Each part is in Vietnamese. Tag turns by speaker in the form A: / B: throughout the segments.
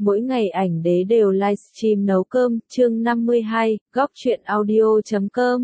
A: Mỗi ngày ảnh đế đều livestream nấu cơm, chương 52, góc truyện audio.com.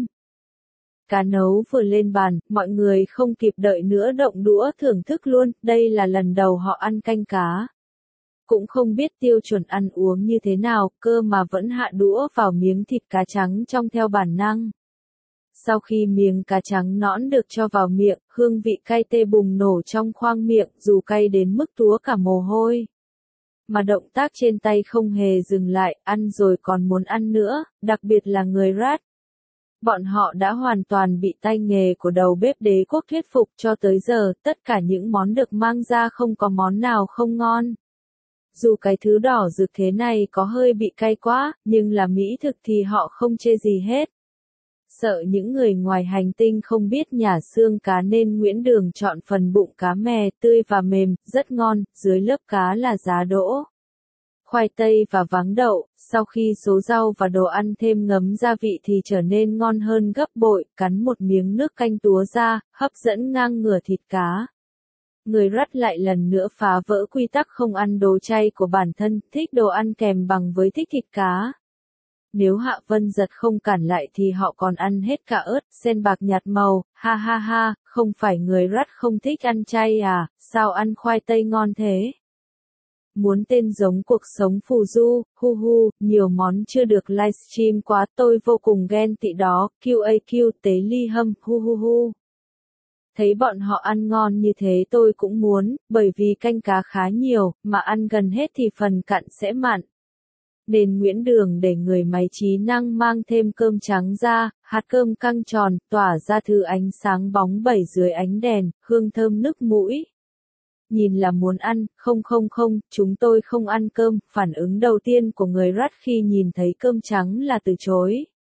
A: Cá nấu vừa lên bàn, mọi người không kịp đợi nữa động đũa thưởng thức luôn, đây là lần đầu họ ăn canh cá. Cũng không biết tiêu chuẩn ăn uống như thế nào, cơ mà vẫn hạ đũa vào miếng thịt cá trắng trong theo bản năng. Sau khi miếng cá trắng nõn được cho vào miệng, hương vị cay tê bùng nổ trong khoang miệng, dù cay đến mức túa cả mồ hôi. Mà động tác trên tay không hề dừng lại, ăn rồi còn muốn ăn nữa, đặc biệt là người Rat. Bọn họ đã hoàn toàn bị tay nghề của đầu bếp đế quốc thuyết phục cho tới giờ, tất cả những món được mang ra không có món nào không ngon. Dù cái thứ đỏ rực thế này có hơi bị cay quá, nhưng là mỹ thực thì họ không chê gì hết. Sợ những người ngoài hành tinh không biết nhả xương cá nên Nguyễn Đường chọn phần bụng cá mè tươi và mềm, rất ngon, dưới lớp cá là giá đỗ, khoai tây và váng đậu, sau khi số rau và đồ ăn thêm ngấm gia vị thì trở nên ngon hơn gấp bội, cắn một miếng nước canh túa ra, hấp dẫn ngang ngửa thịt cá. Người Rat lại lần nữa phá vỡ quy tắc không ăn đồ chay của bản thân, thích đồ ăn kèm bằng với thích thịt cá. Nếu Hạ Vân Giật không cản lại thì họ còn ăn hết cả ớt, sen bạc nhạt màu, ha ha ha, không phải người Rat không thích ăn chay à, sao ăn khoai tây ngon thế? Muốn tên giống cuộc sống phù du, hu hu, nhiều món chưa được livestream quá tôi vô cùng ghen tị đó, QAQ tế ly hâm, hu hu hu. Thấy bọn họ ăn ngon như thế tôi cũng muốn, bởi vì canh cá khá nhiều, mà ăn gần hết thì phần cặn sẽ mặn. Nên Nguyễn Đường để người máy trí năng mang thêm cơm trắng ra, hạt cơm căng tròn, tỏa ra thứ ánh sáng bóng bẩy dưới ánh đèn, hương thơm nức mũi. Nhìn là muốn ăn, không, chúng tôi không ăn cơm, phản ứng đầu tiên của người Rat khi nhìn thấy cơm trắng là từ chối.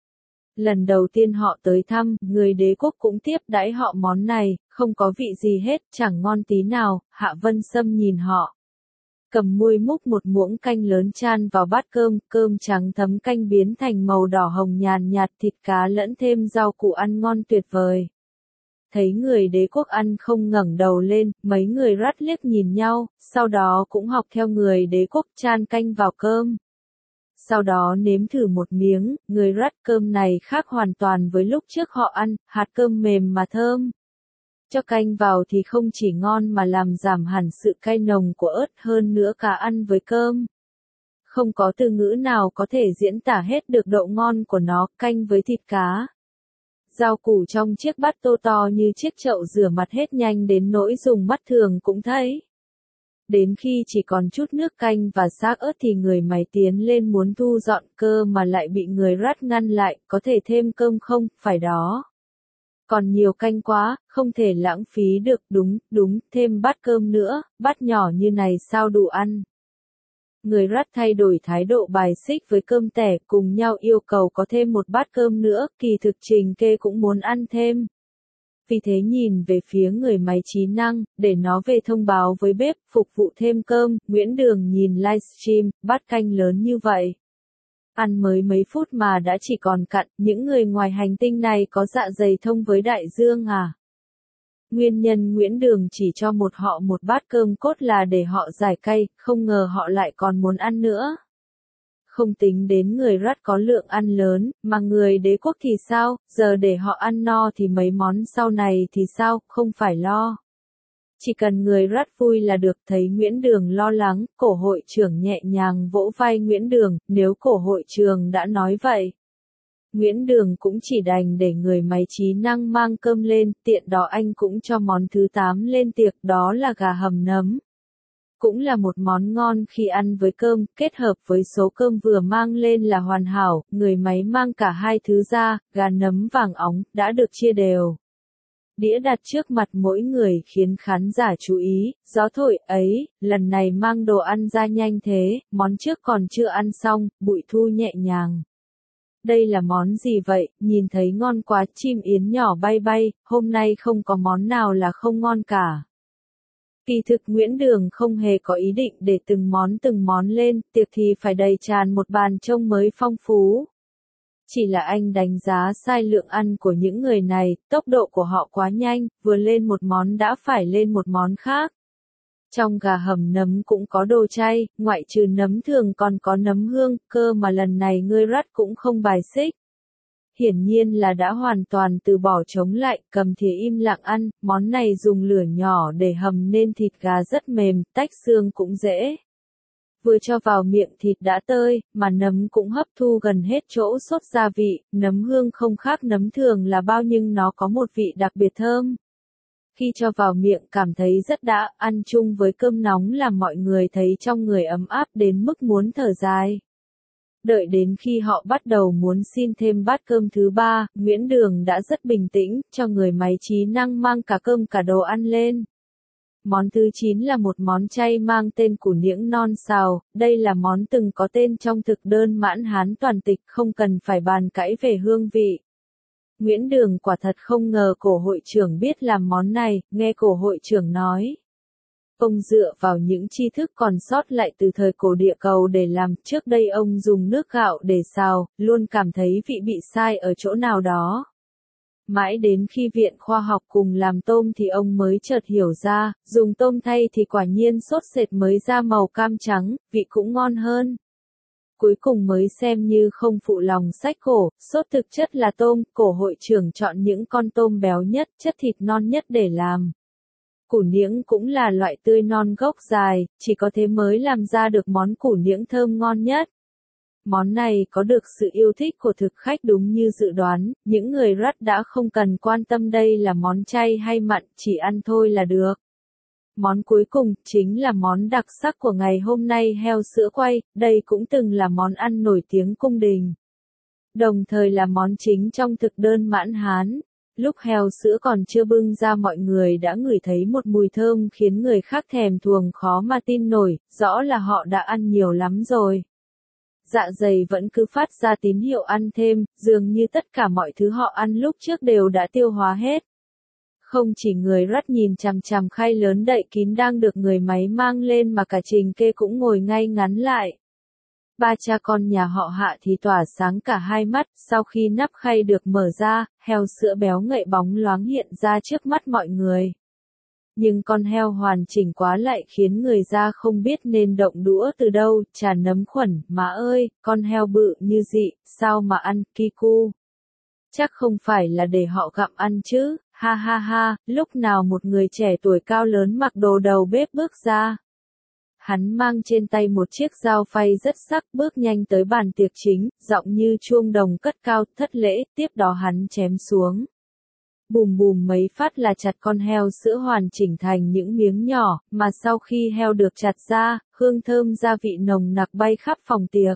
A: Lần đầu tiên họ tới thăm, người đế quốc cũng tiếp đãi họ món này, không có vị gì hết, chẳng ngon tí nào, Hạ Vân Sâm nhìn họ. Cầm muôi múc một muỗng canh lớn chan vào bát cơm, cơm trắng thấm canh biến thành màu đỏ hồng nhàn nhạt, thịt cá lẫn thêm rau củ ăn ngon tuyệt vời. Thấy người đế quốc ăn không ngẩng đầu lên, mấy người Rat liếc nhìn nhau, sau đó cũng học theo người đế quốc chan canh vào cơm. Sau đó nếm thử một miếng, người Rat cơm này khác hoàn toàn với lúc trước họ ăn, hạt cơm mềm mà thơm. Cho canh vào thì không chỉ ngon mà làm giảm hẳn sự cay nồng của ớt, hơn nữa cả ăn với cơm. Không có từ ngữ nào có thể diễn tả hết được độ ngon của nó, canh với thịt cá. Rau củ trong chiếc bát tô to như chiếc chậu rửa mặt hết nhanh đến nỗi dùng mắt thường cũng thấy. Đến khi chỉ còn chút nước canh và xác ớt thì người máy tiến lên muốn thu dọn cơ mà lại bị người Rat ngăn lại, có thể thêm cơm không, phải đó. Còn nhiều canh quá, không thể lãng phí được, đúng, thêm bát cơm nữa, bát nhỏ như này sao đủ ăn. Người Rat thay đổi thái độ bài xích với cơm tẻ, cùng nhau yêu cầu có thêm một bát cơm nữa, kỳ thực Trình Kê cũng muốn ăn thêm. Vì thế nhìn về phía người máy trí năng, để nó về thông báo với bếp, phục vụ thêm cơm, Nguyễn Đường nhìn livestream, bát canh lớn như vậy. Ăn mới mấy phút mà đã chỉ còn cặn, những người ngoài hành tinh này có dạ dày thông với đại dương à? Nguyên nhân Nguyễn Đường chỉ cho họ một bát cơm cốt là để họ giải cay, không ngờ họ lại còn muốn ăn nữa. Không tính đến người Rat có lượng ăn lớn, mà người đế quốc thì sao, giờ để họ ăn no thì mấy món sau này thì sao, không phải lo. Chỉ cần người Rat vui là được. Thấy Nguyễn Đường lo lắng, cổ hội trưởng nhẹ nhàng vỗ vai Nguyễn Đường, nếu cổ hội trưởng đã nói vậy. Nguyễn Đường cũng chỉ đành để người máy trí năng mang cơm lên, tiện đó anh cũng cho món thứ 8 lên tiệc, đó là gà hầm nấm. Cũng là một món ngon khi ăn với cơm, kết hợp với số cơm vừa mang lên là hoàn hảo, người máy mang cả hai thứ ra, gà nấm vàng óng, đã được chia đều. Đĩa đặt trước mặt mỗi người khiến khán giả chú ý, gió thổi ấy, lần này mang đồ ăn ra nhanh thế, món trước còn chưa ăn xong, Bụi Thu nhẹ nhàng. Đây là món gì vậy, nhìn thấy ngon quá, chim yến nhỏ bay bay, hôm nay không có món nào là không ngon cả. Kỳ thực Nguyễn Đường không hề có ý định để từng món lên, tiệc thì phải đầy tràn một bàn trông mới phong phú. Chỉ là anh đánh giá sai lượng ăn của những người này, tốc độ của họ quá nhanh, vừa lên một món đã phải lên một món khác. Trong gà hầm nấm cũng có đồ chay, ngoại trừ nấm thường còn có nấm hương, cơ mà lần này ngươi Rắt cũng không bài xích. Hiển nhiên là đã hoàn toàn từ bỏ chống lại, cầm thìa im lặng ăn, món này dùng lửa nhỏ để hầm nên thịt gà rất mềm, tách xương cũng dễ. Vừa cho vào miệng thịt đã tơi, mà nấm cũng hấp thu gần hết chỗ sốt gia vị, nấm hương không khác nấm thường là bao nhưng nó có một vị đặc biệt thơm. Khi cho vào miệng cảm thấy rất đã, ăn chung với cơm nóng làm mọi người thấy trong người ấm áp đến mức muốn thở dài. Đợi đến khi họ bắt đầu muốn xin thêm bát cơm thứ ba, Nguyễn Đường đã rất bình tĩnh, cho người máy trí năng mang cả cơm cả đồ ăn lên. Món thứ 9 là một món chay mang tên củ niễng non xào, đây là món từng có tên trong thực đơn Mãn Hán toàn tịch, không cần phải bàn cãi về hương vị. Nguyễn Đường quả thật không ngờ cổ hội trưởng biết làm món này, nghe cổ hội trưởng nói. Ông dựa vào những tri thức còn sót lại từ thời cổ địa cầu để làm, trước đây ông dùng nước gạo để xào, luôn cảm thấy vị bị sai ở chỗ nào đó. Mãi đến khi viện khoa học cùng làm tôm thì ông mới chợt hiểu ra, dùng tôm thay thì quả nhiên sốt sệt mới ra màu cam trắng, vị cũng ngon hơn. Cuối cùng mới xem như không phụ lòng sách cổ, sốt thực chất là tôm, cổ hội trưởng chọn những con tôm béo nhất, chất thịt non nhất để làm. Củ niễng cũng là loại tươi non gốc dài, chỉ có thế mới làm ra được món củ niễng thơm ngon nhất. Món này có được sự yêu thích của thực khách đúng như dự đoán, những người Rắt đã không cần quan tâm đây là món chay hay mặn, chỉ ăn thôi là được. Món cuối cùng chính là món đặc sắc của ngày hôm nay, heo sữa quay, đây cũng từng là món ăn nổi tiếng cung đình. Đồng thời là món chính trong thực đơn Mãn Hán. Lúc heo sữa còn chưa bưng ra mọi người đã ngửi thấy một mùi thơm khiến người khác thèm thuồng khó mà tin nổi, rõ là họ đã ăn nhiều lắm rồi. Dạ dày vẫn cứ phát ra tín hiệu ăn thêm, dường như tất cả mọi thứ họ ăn lúc trước đều đã tiêu hóa hết. Không chỉ người Rắt nhìn chằm chằm khay lớn đậy kín đang được người máy mang lên mà cả Trình Kê cũng ngồi ngay ngắn lại. Ba cha con nhà họ Hạ thì tỏa sáng cả hai mắt, sau khi nắp khay được mở ra, heo sữa béo ngậy bóng loáng hiện ra trước mắt mọi người. Nhưng con heo hoàn chỉnh quá lại khiến người ra không biết nên động đũa từ đâu, trà nấm khuẩn, má ơi, con heo bự như dị, sao mà ăn, Kiku. Chắc không phải là để họ gặm ăn chứ, ha ha ha, lúc nào một người trẻ tuổi cao lớn mặc đồ đầu bếp bước ra. Hắn mang trên tay một chiếc dao phay rất sắc bước nhanh tới bàn tiệc chính, giọng như chuông đồng cất cao, thất lễ, tiếp đó hắn chém xuống. Bùm bùm mấy phát là chặt con heo sữa hoàn chỉnh thành những miếng nhỏ, mà sau khi heo được chặt ra, hương thơm gia vị nồng nặc bay khắp phòng tiệc.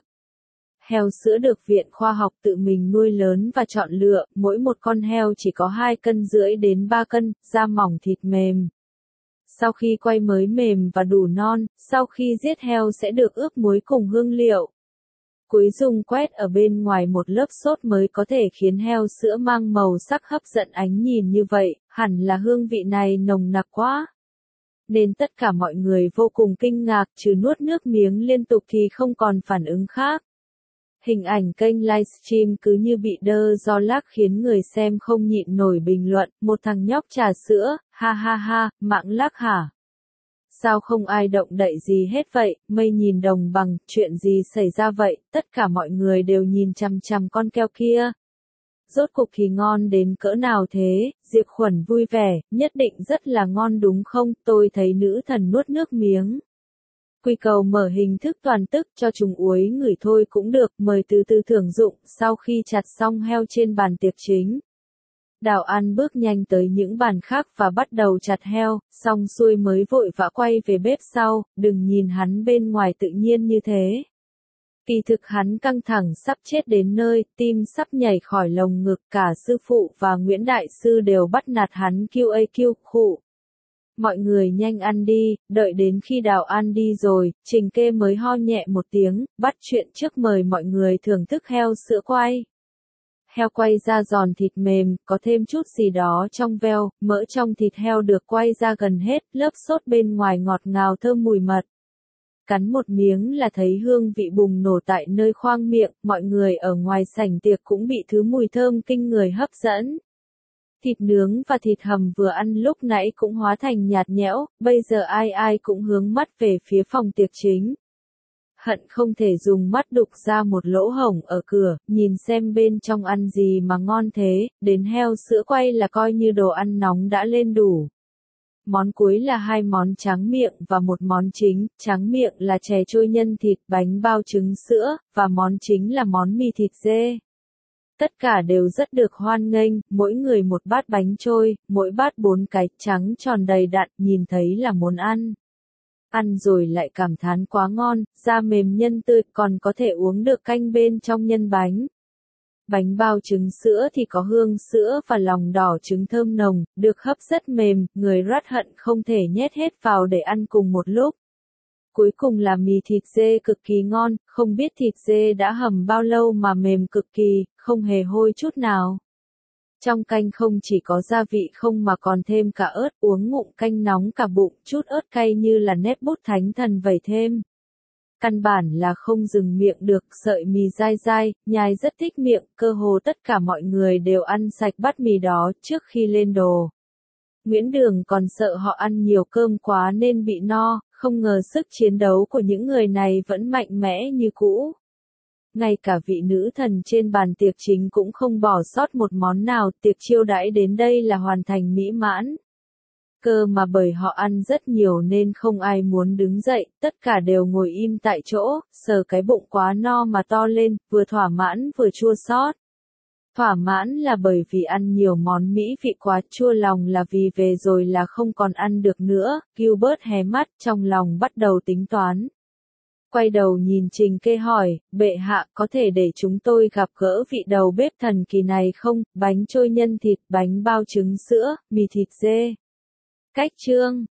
A: Heo sữa được viện khoa học tự mình nuôi lớn và chọn lựa, mỗi một con heo chỉ có 2,5 cân đến 3 cân, da mỏng thịt mềm. Sau khi quay mới mềm và đủ non, sau khi giết heo sẽ được ướp muối cùng hương liệu. Cuối dùng quét ở bên ngoài một lớp sốt mới có thể khiến heo sữa mang màu sắc hấp dẫn ánh nhìn như vậy, hẳn là hương vị này nồng nặc quá. Nên tất cả mọi người vô cùng kinh ngạc, trừ nuốt nước miếng liên tục thì không còn phản ứng khác. Hình ảnh kênh livestream cứ như bị đơ do lag khiến người xem không nhịn nổi bình luận, một thằng nhóc trà sữa, ha ha ha, mạng lag hả? Sao không ai động đậy gì hết vậy, mây nhìn đồng bằng, chuyện gì xảy ra vậy, tất cả mọi người đều nhìn chằm chằm con keo kia. Rốt cục thì ngon đến cỡ nào thế, Diệp Khuẩn vui vẻ, nhất định rất là ngon đúng không, tôi thấy nữ thần nuốt nước miếng. Quy cầu mở hình thức toàn tức cho chúng uối ngửi thôi cũng được, mời từ từ thưởng dụng, sau khi chặt xong heo trên bàn tiệc chính. Đào An bước nhanh tới những bàn khác và bắt đầu chặt heo, xong xuôi mới vội vã quay về bếp sau, đừng nhìn hắn bên ngoài tự nhiên như thế. Kỳ thực hắn căng thẳng sắp chết đến nơi, tim sắp nhảy khỏi lồng ngực, cả sư phụ và Nguyễn Đại Sư đều bắt nạt hắn QAQ, khụ. Mọi người nhanh ăn đi, đợi đến khi Đào An đi rồi, Trình Kê mới ho nhẹ một tiếng, bắt chuyện trước mời mọi người thưởng thức heo sữa quay. Heo quay da giòn thịt mềm, có thêm chút gì đó trong veo, mỡ trong thịt heo được quay ra gần hết, lớp sốt bên ngoài ngọt ngào thơm mùi mật. Cắn một miếng là thấy hương vị bùng nổ tại nơi khoang miệng, mọi người ở ngoài sảnh tiệc cũng bị thứ mùi thơm kinh người hấp dẫn. Thịt nướng và thịt hầm vừa ăn lúc nãy cũng hóa thành nhạt nhẽo, bây giờ ai ai cũng hướng mắt về phía phòng tiệc chính. Hận không thể dùng mắt đục ra một lỗ hổng ở cửa, nhìn xem bên trong ăn gì mà ngon thế, đến heo sữa quay là coi như đồ ăn nóng đã lên đủ. Món cuối là 2 món tráng miệng và một món chính, tráng miệng là chè trôi nhân thịt, bánh bao trứng sữa, và món chính là món mì thịt dê. Tất cả đều rất được hoan nghênh, mỗi người một bát bánh trôi, mỗi bát 4 cái, trắng tròn đầy đặn, nhìn thấy là muốn ăn. Ăn rồi lại cảm thán quá ngon, da mềm nhân tươi, còn có thể uống được canh bên trong nhân bánh. Bánh bao trứng sữa thì có hương sữa và lòng đỏ trứng thơm nồng, được hấp rất mềm, người rất hận không thể nhét hết vào để ăn cùng một lúc. Cuối cùng là mì thịt dê cực kỳ ngon, không biết thịt dê đã hầm bao lâu mà mềm cực kỳ, không hề hôi chút nào. Trong canh không chỉ có gia vị không mà còn thêm cả ớt, uống ngụm canh nóng cả bụng, chút ớt cay như là nếp bút thánh thần vẩy thêm. Căn bản là không dừng miệng được, sợi mì dai dai, nhai rất thích miệng, cơ hồ tất cả mọi người đều ăn sạch bát mì đó trước khi lên đồ. Nguyễn Đường còn sợ họ ăn nhiều cơm quá nên bị no, không ngờ sức chiến đấu của những người này vẫn mạnh mẽ như cũ. Ngay cả vị nữ thần trên bàn tiệc chính cũng không bỏ sót một món nào, tiệc chiêu đãi đến đây là hoàn thành mỹ mãn. Cơ mà bởi họ ăn rất nhiều nên không ai muốn đứng dậy, tất cả đều ngồi im tại chỗ, sờ cái bụng quá no mà to lên, vừa thỏa mãn vừa chua xót. Thỏa mãn là bởi vì ăn nhiều món mỹ vị quá, chua lòng là vì về rồi là không còn ăn được nữa, Gilbert hé mắt, trong lòng bắt đầu tính toán. Quay đầu nhìn Trình Kê hỏi, bệ hạ có thể để chúng tôi gặp gỡ vị đầu bếp thần kỳ này không, bánh trôi nhân thịt, bánh bao trứng sữa, mì thịt dê. Cách chương